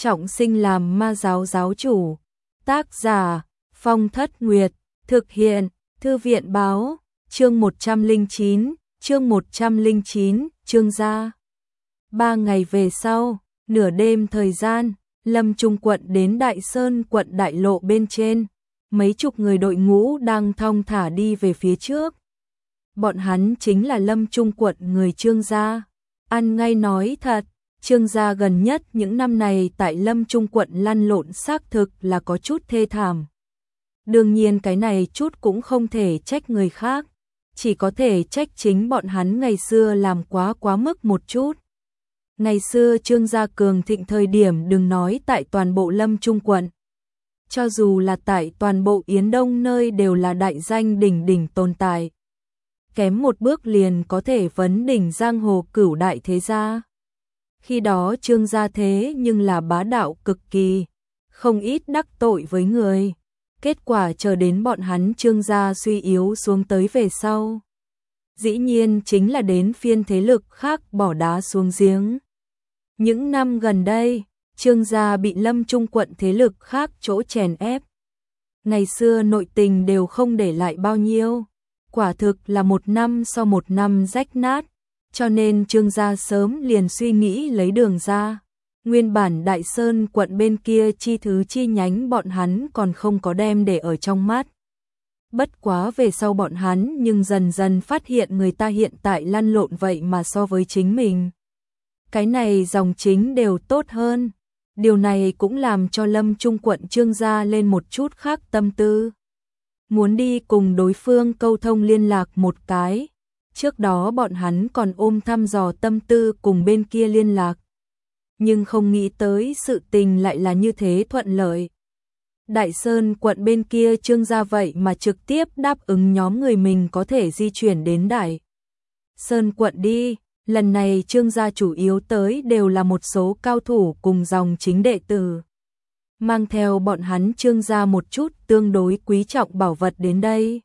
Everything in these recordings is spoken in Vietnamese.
trọng sinh làm ma giáo giáo chủ. Tác giả Phong Thất Nguyệt, thực hiện Thư viện báo, chương 109, chương gia. 3 ngày về sau, nửa đêm thời gian, Lâm Trung quận đến Đại Sơn quận đại lộ bên trên, mấy chục người đội ngũ đang thong thả đi về phía trước. Bọn hắn chính là Lâm Trung quận người Trương gia. Ăn ngay nói thật, Trương gia gần nhất những năm này tại Lâm Trung quận lăn lộn xác thực là có chút thê thảm. Đương nhiên cái này chút cũng không thể trách người khác, chỉ có thể trách chính bọn hắn ngày xưa làm quá mức một chút. Ngày xưa Trương gia cường thịnh thời điểm đừng nói tại toàn bộ Lâm Trung quận, cho dù là tại toàn bộ Yến Đông nơi đều là đại danh đỉnh đỉnh tồn tại. Kém một bước liền có thể vấn đỉnh giang hồ cửu đại thế gia. Khi đó Trương gia thế nhưng là bá đạo cực kỳ, không ít đắc tội với người. Kết quả chờ đến bọn hắn Trương gia suy yếu xuống tới về sau, dĩ nhiên chính là đến phiên thế lực khác bỏ đá xuống giếng. Những năm gần đây, Trương gia bị Lâm Trung quận thế lực khác chỗ chèn ép. Ngày xưa nội tình đều không để lại bao nhiêu, quả thực là một năm so một năm rách nát, cho nên Trương gia sớm liền suy nghĩ lấy đường ra. Nguyên bản Đại Sơn quận bên kia chi thứ chi nhánh bọn hắn còn không có đem để ở trong mắt. Bất quá về sau bọn hắn nhưng dần dần phát hiện người ta hiện tại lăn lộn vậy mà so với chính mình. Cái này dòng chính đều tốt hơn. Điều này cũng làm cho Lâm Trung quận Trương gia lên một chút khác tâm tư. Muốn đi cùng đối phương câu thông liên lạc một cái. Trước đó bọn hắn còn ôm thăm dò tâm tư cùng bên kia liên lạc. Nhưng không nghĩ tới sự tình lại là như thế thuận lợi. Đại Sơn quận bên kia Trương gia vậy mà trực tiếp đáp ứng nhóm người mình có thể di chuyển đến Đại Sơn quận đi. Lần này Trương gia chủ yếu tới đều là một số cao thủ cùng dòng chính đệ tử. Mang theo bọn hắn Trương gia một chút tương đối quý trọng bảo vật đến đây.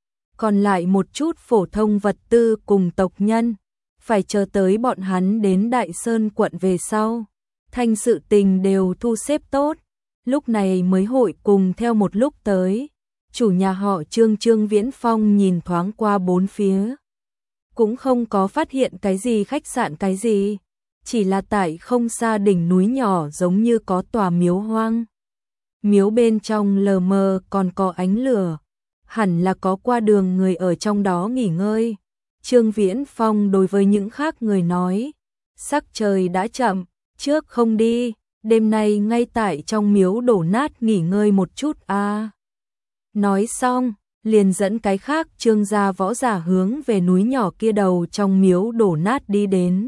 Còn lại một chút phổ thông vật tư cùng tộc nhân, phải chờ tới bọn hắn đến Đại Sơn quận về sau. Thành sự tình đều thu xếp tốt, lúc này mới hội cùng theo một lúc tới. Chủ nhà họ Trương Viễn Phong nhìn thoáng qua bốn phía. Cũng không có phát hiện cái gì khách sạn cái gì, chỉ là tại không xa đỉnh núi nhỏ giống như có tòa miếu hoang. Miếu bên trong lờ mờ còn có ánh lửa, hẳn là có qua đường người ở trong đó nghỉ ngơi. Trương Viễn Phong đối với những khác người nói, sắc trời đã chậm, trước không đi, đêm nay ngay tại trong miếu đổ nát nghỉ ngơi một chút a. Nói xong, liền dẫn cái khác Trương gia võ giả hướng về núi nhỏ kia đầu trong miếu đổ nát đi đến.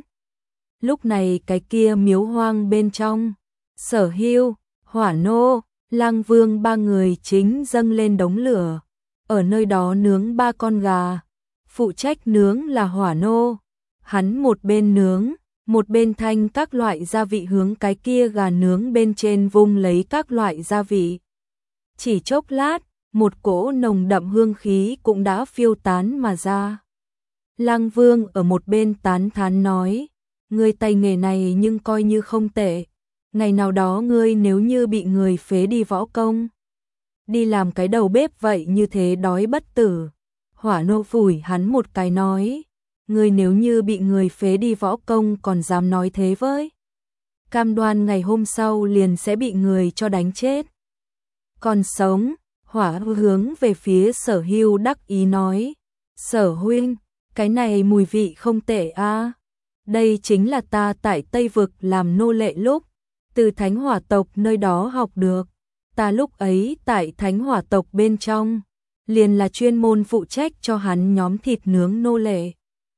Lúc này cái kia miếu hoang bên trong, Sở Hưu, Hỏa Nô, Lang Vương ba người chính dâng lên đống lửa, ở nơi đó nướng 3 con gà. Phụ trách nướng là Hỏa Nô, hắn một bên nướng, một bên thanh các loại gia vị hướng cái kia gà nướng bên trên vung lấy các loại gia vị. Chỉ chốc lát, một cỗ nồng đậm hương khí cũng đã phiêu tán mà ra. Lang Vương ở một bên tán thán nói, ngươi tay nghề này nhưng coi như không tệ. Ngày nào đó ngươi nếu như bị người phế đi võ công, đi làm cái đầu bếp vậy như thế đói bất tử. Hỏa Nô phủi hắn một cái nói, ngươi nếu như bị người phế đi võ công còn dám nói thế với. Cam đoan ngày hôm sau liền sẽ bị người cho đánh chết. Còn sống, Hỏa hướng về phía Sở Hưu đắc ý nói, Sở huynh, cái này mùi vị không tệ a. Đây chính là ta tại Tây Vực làm nô lệ lúc, từ Thánh Hỏa tộc nơi đó học được. Ta lúc ấy tại Thánh Hỏa tộc bên trong, liền là chuyên môn phụ trách cho hắn nhóm thịt nướng nô lệ.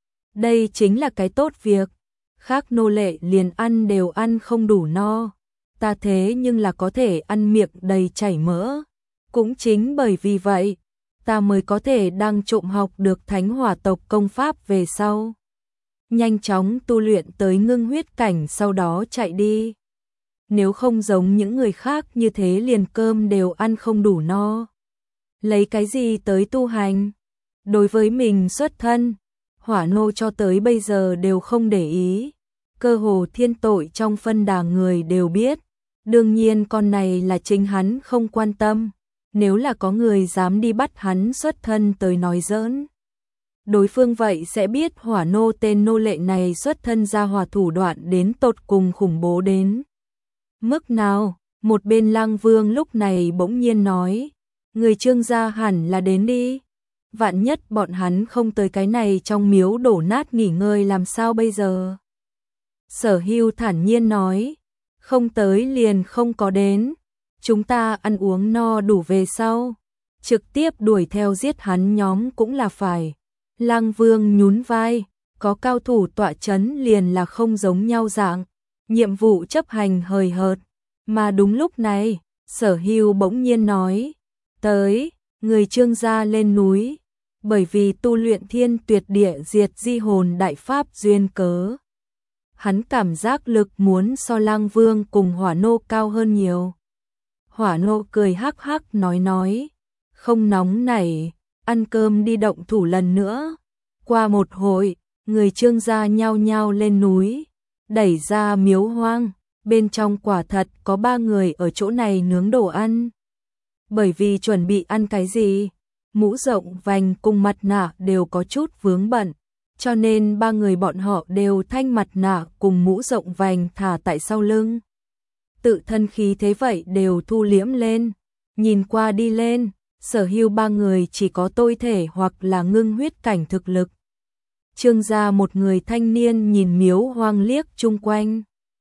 Đây chính là cái tốt việc, khác nô lệ liền ăn đều ăn không đủ no. Ta thế nhưng là có thể ăn miệng đầy chảy mỡ. Cũng chính bởi vì vậy, ta mới có thể đang trộm học được Thánh Hỏa tộc công pháp về sau. Nhanh chóng tu luyện tới ngưng huyết cảnh sau đó chạy đi. Nếu không giống những người khác như thế liền cơm đều ăn không đủ no. Lấy cái gì tới tu hành? Đối với mình xuất thân, Hỏa Nô cho tới bây giờ đều không để ý. Cơ hồ thiên tội trong phân đà người đều biết. Đương nhiên con này là chính hắn không quan tâm, nếu là có người dám đi bắt hắn xuất thân tới nói giỡn. Đối phương vậy sẽ biết Hỏa Nô tên nô lệ này xuất thân ra hỏa thủ đoạn đến tột cùng khủng bố đến mức nào. Một bên Lăng Vương lúc này bỗng nhiên nói, người Trương gia hẳn là đến đi. Vạn nhất bọn hắn không tới cái này trong miếu đổ nát nghỉ ngơi làm sao bây giờ? Sở Hưu thản nhiên nói, không tới liền không có đến, chúng ta ăn uống no đủ về sau, trực tiếp đuổi theo giết hắn nhóm cũng là phải. Lăng Vương nhún vai, có cao thủ tọa chấn liền là không giống nhau dạng, nhiệm vụ chấp hành hời hợt. Mà đúng lúc này, Sở Hưu bỗng nhiên nói, tới, người Trương gia lên núi, bởi vì tu luyện thiên tuyệt địa diệt di hồn đại pháp duyên cớ. Hắn cảm giác lực muốn so Lăng Vương cùng Hỏa Nô cao hơn nhiều. Hỏa Nô cười hắc hắc nói, không nóng nảy, ăn cơm đi động thủ lần nữa. Qua một hồi, người Trương gia nhao nhao lên núi, đẩy ra miếu hoang, bên trong quả thật có 3 người ở chỗ này nướng đồ ăn. Bởi vì chuẩn bị ăn cái gì, mũ rộng vành cùng mặt nạ đều có chút vướng bận, cho nên 3 người bọn họ đều thanh mặt nạ cùng mũ rộng vành thả tại sau lưng. Tự thân khí thế vậy đều thu liễm lên, nhìn qua đi lên, Sở Hưu 3 người chỉ có tôi thể hoặc là ngưng huyết cảnh thực lực. Trương gia một người thanh niên nhìn miếu hoang liếc chung quanh.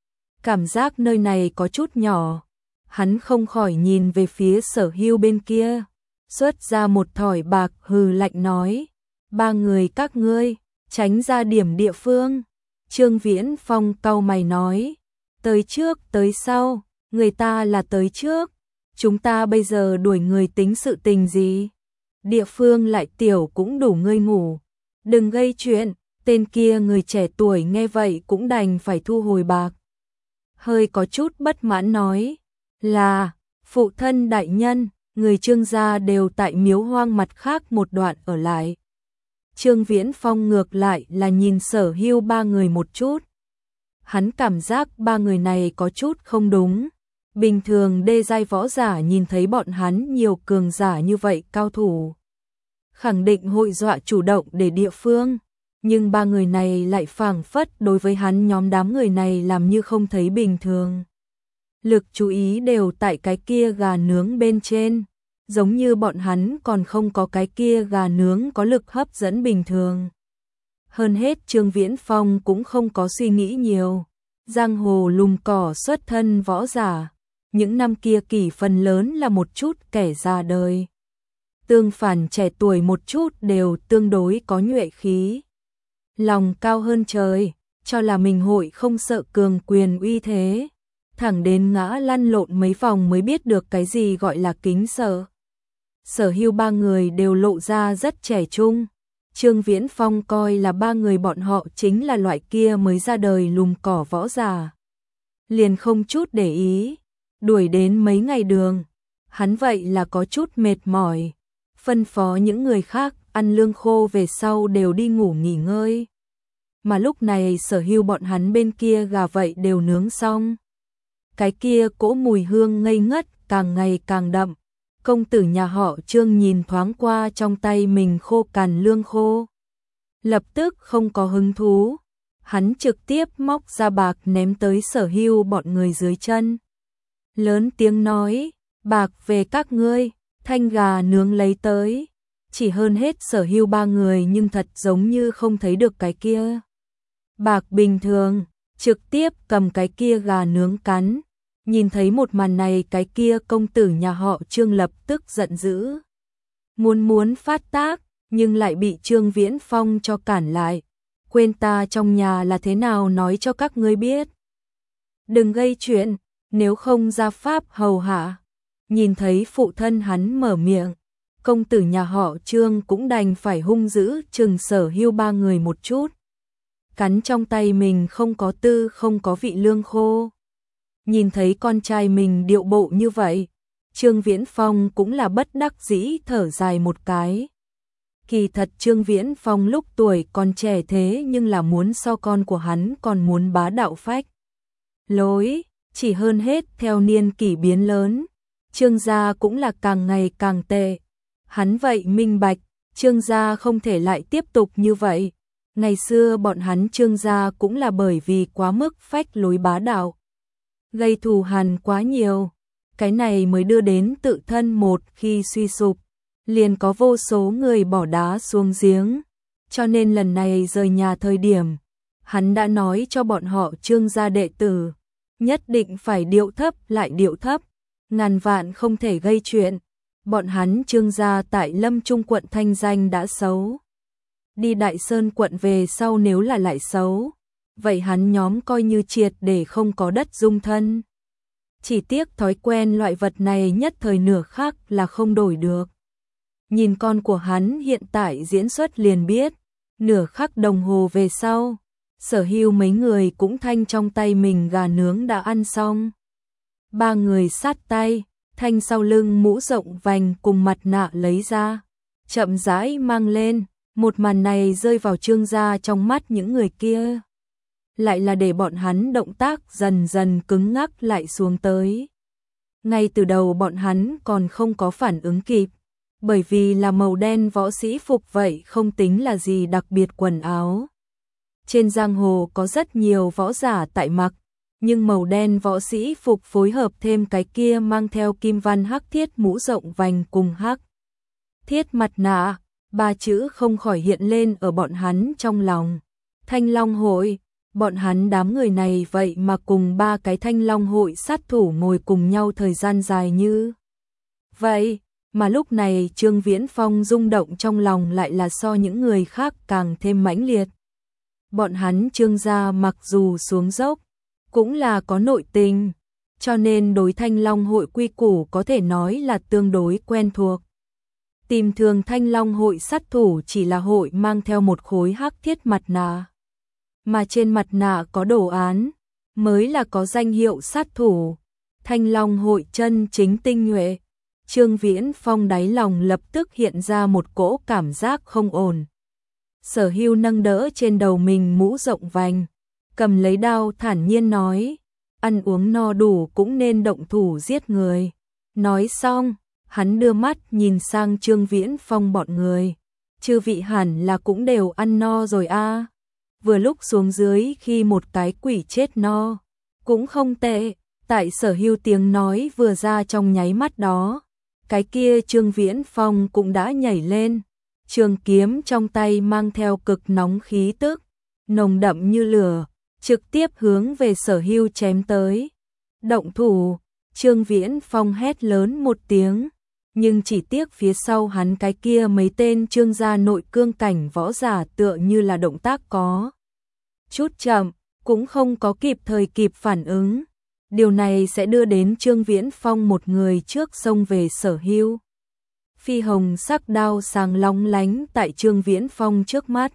Cảm giác nơi này có chút nhỏ, hắn không khỏi nhìn về phía Sở Hưu bên kia, xuất ra một thỏi bạc hừ lạnh nói, 3 người các ngươi, tránh ra điểm địa phương. Trương Viễn Phong cau mày nói, tới trước tới sau, người ta là tới trước, chúng ta bây giờ đuổi người tính sự tình gì? Địa phương lại tiểu cũng đủ ngươi ngủ, đừng gây chuyện. Tên kia người trẻ tuổi nghe vậy cũng đành phải thu hồi bạc. Hơi có chút bất mãn nói, là, phụ thân đại nhân, người Trương gia đều tại miếu hoang mặt khác một đoạn ở lại. Trương Viễn Phong ngược lại là nhìn Sở Hưu 3 người một chút. Hắn cảm giác 3 người này có chút không đúng. Bình thường đê giai võ giả nhìn thấy bọn hắn nhiều cường giả như vậy cao thủ, khẳng định hội dọa chủ động để địa phương. Nhưng 3 người này lại phảng phất đối với hắn nhóm đám người này làm như không thấy bình thường. Lực chú ý đều tại cái kia gà nướng bên trên, giống như bọn hắn còn không có cái kia gà nướng có lực hấp dẫn bình thường. Hơn hết Trương Viễn Phong cũng không có suy nghĩ nhiều, giang hồ lùm cỏ xuất thân võ giả, những năm kia kỳ phần lớn là một chút kẻ già đời. Tương phản trẻ tuổi một chút đều tương đối có nhuệ khí. Lòng cao hơn trời, cho là mình hội không sợ cường quyền uy thế, thẳng đến ngã lăn lộn mấy vòng mới biết được cái gì gọi là kính sợ. Sở Hưu 3 người đều lộ ra rất trẻ trung, Trương Viễn Phong coi là 3 người bọn họ chính là loại kia mới ra đời lùm cỏ võ giả. Liền không chút để ý, đuổi đến mấy ngày đường, hắn vậy là có chút mệt mỏi, phân phó những người khác ăn lương khô về sau đều đi ngủ nghỉ ngơi. Mà lúc này Sở Hưu bọn hắn bên kia gà vậy đều nướng xong. Cái kia cỗ mùi hương ngây ngất càng ngày càng đậm. Công tử nhà họ Trương nhìn thoáng qua trong tay mình khô cằn lương khô, lập tức không có hứng thú. Hắn trực tiếp móc ra bạc ném tới Sở Hưu bọn người dưới chân. Lớn tiếng nói, bạc về các ngươi, thanh gà nướng lấy tới. Chỉ hơn hết Sở Hưu 3 người nhưng thật giống như không thấy được cái kia bạc bình thường, trực tiếp cầm cái kia gà nướng cắn. Nhìn thấy một màn này cái kia công tử nhà họ Trương lập tức giận dữ. Muốn phát tác, nhưng lại bị Trương Viễn Phong cho cản lại. Quên ta trong nhà là thế nào nói cho các ngươi biết. Đừng gây chuyện, nếu không ra pháp hầu hạ. Nhìn thấy phụ thân hắn mở miệng, công tử nhà họ Trương cũng đành phải hung dữ chừng Sở Hưu 3 người một chút. Cắn trong tay mình không có tư không có vị lương khô. Nhìn thấy con trai mình điệu bộ như vậy, Trương Viễn Phong cũng là bất đắc dĩ thở dài một cái. Kỳ thật Trương Viễn Phong lúc tuổi còn trẻ thế nhưng là muốn so con của hắn còn muốn bá đạo phách lối, Chỉ hơn hết theo niên kỷ biến lớn, Trương gia cũng là càng ngày càng tệ. Hắn vậy minh bạch, Trương gia không thể lại tiếp tục như vậy. Ngày xưa bọn hắn Trương gia cũng là bởi vì quá mức phách lối bá đạo, gây thù hằn quá nhiều, cái này mới đưa đến tự thân một khi suy sụp, liền có vô số người bỏ đá xuống giếng. Cho nên lần này rời nhà thời điểm, hắn đã nói cho bọn họ Trương gia đệ tử, nhất định phải điệu thấp lại điệu thấp, ngàn vạn không thể gây chuyện. Bọn hắn Trương gia tại Lâm Trung quận thanh danh đã xấu. Đi Đại Sơn quận về sau nếu là lại xấu, vậy hắn nhóm coi như triệt để không có đất dung thân. Chỉ tiếc thói quen loại vật này nhất thời nửa khắc là không đổi được. Nhìn con của hắn hiện tại diễn xuất liền biết, nửa khắc đồng hồ về sau, Sở Hưu mấy người cũng thanh trong tay mình gà nướng đã ăn xong. Ba người sát tay, thanh sau lưng mũ rộng vành cùng mặt nạ lấy ra, chậm rãi mang lên. Một màn này rơi vào Trương gia trong mắt những người kia, lại là để bọn hắn động tác dần dần cứng ngắc lại xuống tới. Ngay từ đầu bọn hắn còn không có phản ứng kịp, bởi vì là màu đen võ sĩ phục vậy không tính là gì đặc biệt quần áo. Trên giang hồ có rất nhiều võ giả tại mặc, nhưng màu đen võ sĩ phục phối hợp thêm cái kia mang theo kim văn hắc thiết mũ rộng vành cùng hắc thiết mặt nạ, ba chữ không khỏi hiện lên ở bọn hắn trong lòng. Thanh Long hội, bọn hắn đám người này vậy mà cùng ba cái Thanh Long hội sát thủ ngồi cùng nhau thời gian dài như vậy, mà lúc này Trương Viễn Phong rung động trong lòng lại là so những người khác càng thêm mãnh liệt. Bọn hắn Trương gia mặc dù xuống dốc, cũng là có nội tình, cho nên đối Thanh Long hội quy củ có thể nói là tương đối quen thuộc. Tìm thường Thanh Long hội sát thủ chỉ là hội mang theo một khối hắc thiết mặt nạ, mà trên mặt nạ có đồ án, mới là có danh hiệu sát thủ. Thanh Long hội chân chính tinh nhuệ. Trương Viễn Phong đáy lòng lập tức hiện ra một cỗ cảm giác không ổn. Sở Hưu nâng đỡ trên đầu mình mũ rộng vành, cầm lấy đao thản nhiên nói, ăn uống no đủ cũng nên động thủ giết người. Nói xong, hắn đưa mắt nhìn sang Trương Viễn Phong bọn người. Chư vị hẳn là cũng đều ăn no rồi a. Vừa lúc xuống dưới khi một cái quỷ chết no, cũng không tệ. Tại Sở Hưu tiếng nói vừa ra trong nháy mắt đó, cái kia Trương Viễn Phong cũng đã nhảy lên. Trường kiếm trong tay mang theo cực nóng khí tức, nồng đậm như lửa, trực tiếp hướng về Sở Hưu chém tới. Động thủ, Trương Viễn Phong hét lớn một tiếng, nhưng chỉ tiếc phía sau hắn cái kia mấy tên Trương gia nội cương cảnh võ giả tựa như là động tác có chút chậm, cũng không có kịp phản ứng. Điều này sẽ đưa đến Trương Viễn Phong một người trước xông về Sở Hưu. Phi hồng sắc đao sáng lóng lánh tại Trương Viễn Phong trước mắt.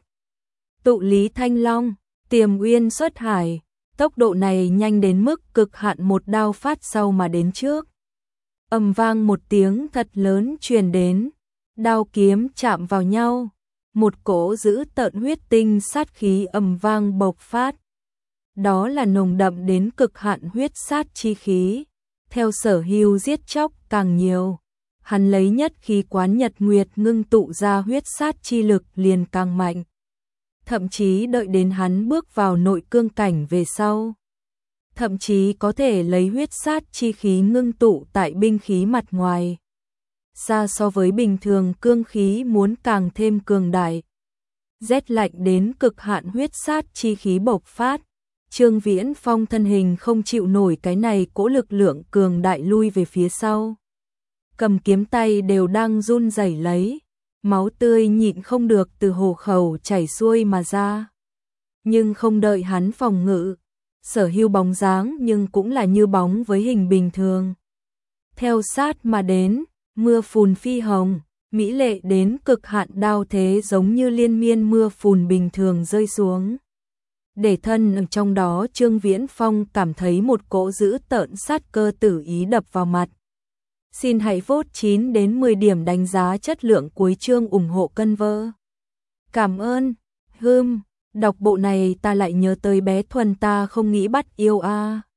Tụ lý thanh long, tiềm uyên xuất hải, tốc độ này nhanh đến mức cực hạn, một đao phát sau mà đến trước. Ầm vang một tiếng thật lớn truyền đến, đao kiếm chạm vào nhau, một cỗ dữ tợn huyết tinh sát khí ầm vang bộc phát. Đó là nồng đậm đến cực hạn huyết sát chi khí. Theo Sở Hưu giết chóc càng nhiều, hắn lấy nhất khí quán nhật nguyệt ngưng tụ ra huyết sát chi lực liền càng mạnh. Thậm chí đợi đến hắn bước vào nội cương cảnh về sau, thậm chí có thể lấy huyết sát chi khí ngưng tụ tại binh khí mặt ngoài. Xa so với bình thường cương khí muốn càng thêm cường đại. Rét lạnh đến cực hạn huyết sát chi khí bộc phát. Trương Viễn Phong thân hình không chịu nổi cái này cỗ lực lượng cường đại lui về phía sau. Cầm kiếm tay đều đang run rẩy lấy, máu tươi nhịn không được từ hổ khẩu chảy xuôi mà ra. Nhưng không đợi hắn phòng ngự, Sở Hưu bóng dáng nhưng cũng là như bóng với hình bình thường. Theo sát mà đến, mưa phùn phi hồng, mỹ lệ đến cực hạn đao thế giống như liên miên mưa phùn bình thường rơi xuống. Để thân ở trong đó Trương Viễn Phong cảm thấy một cỗ dữ tợn sát cơ tử ý đập vào mặt. Xin hãy vote 9 đến 10 điểm đánh giá chất lượng cuối chương ủng hộ cân vơ. Cảm ơn. Đọc bộ này ta lại nhớ tới bé Thuần ta không nghĩ bắt yêu a.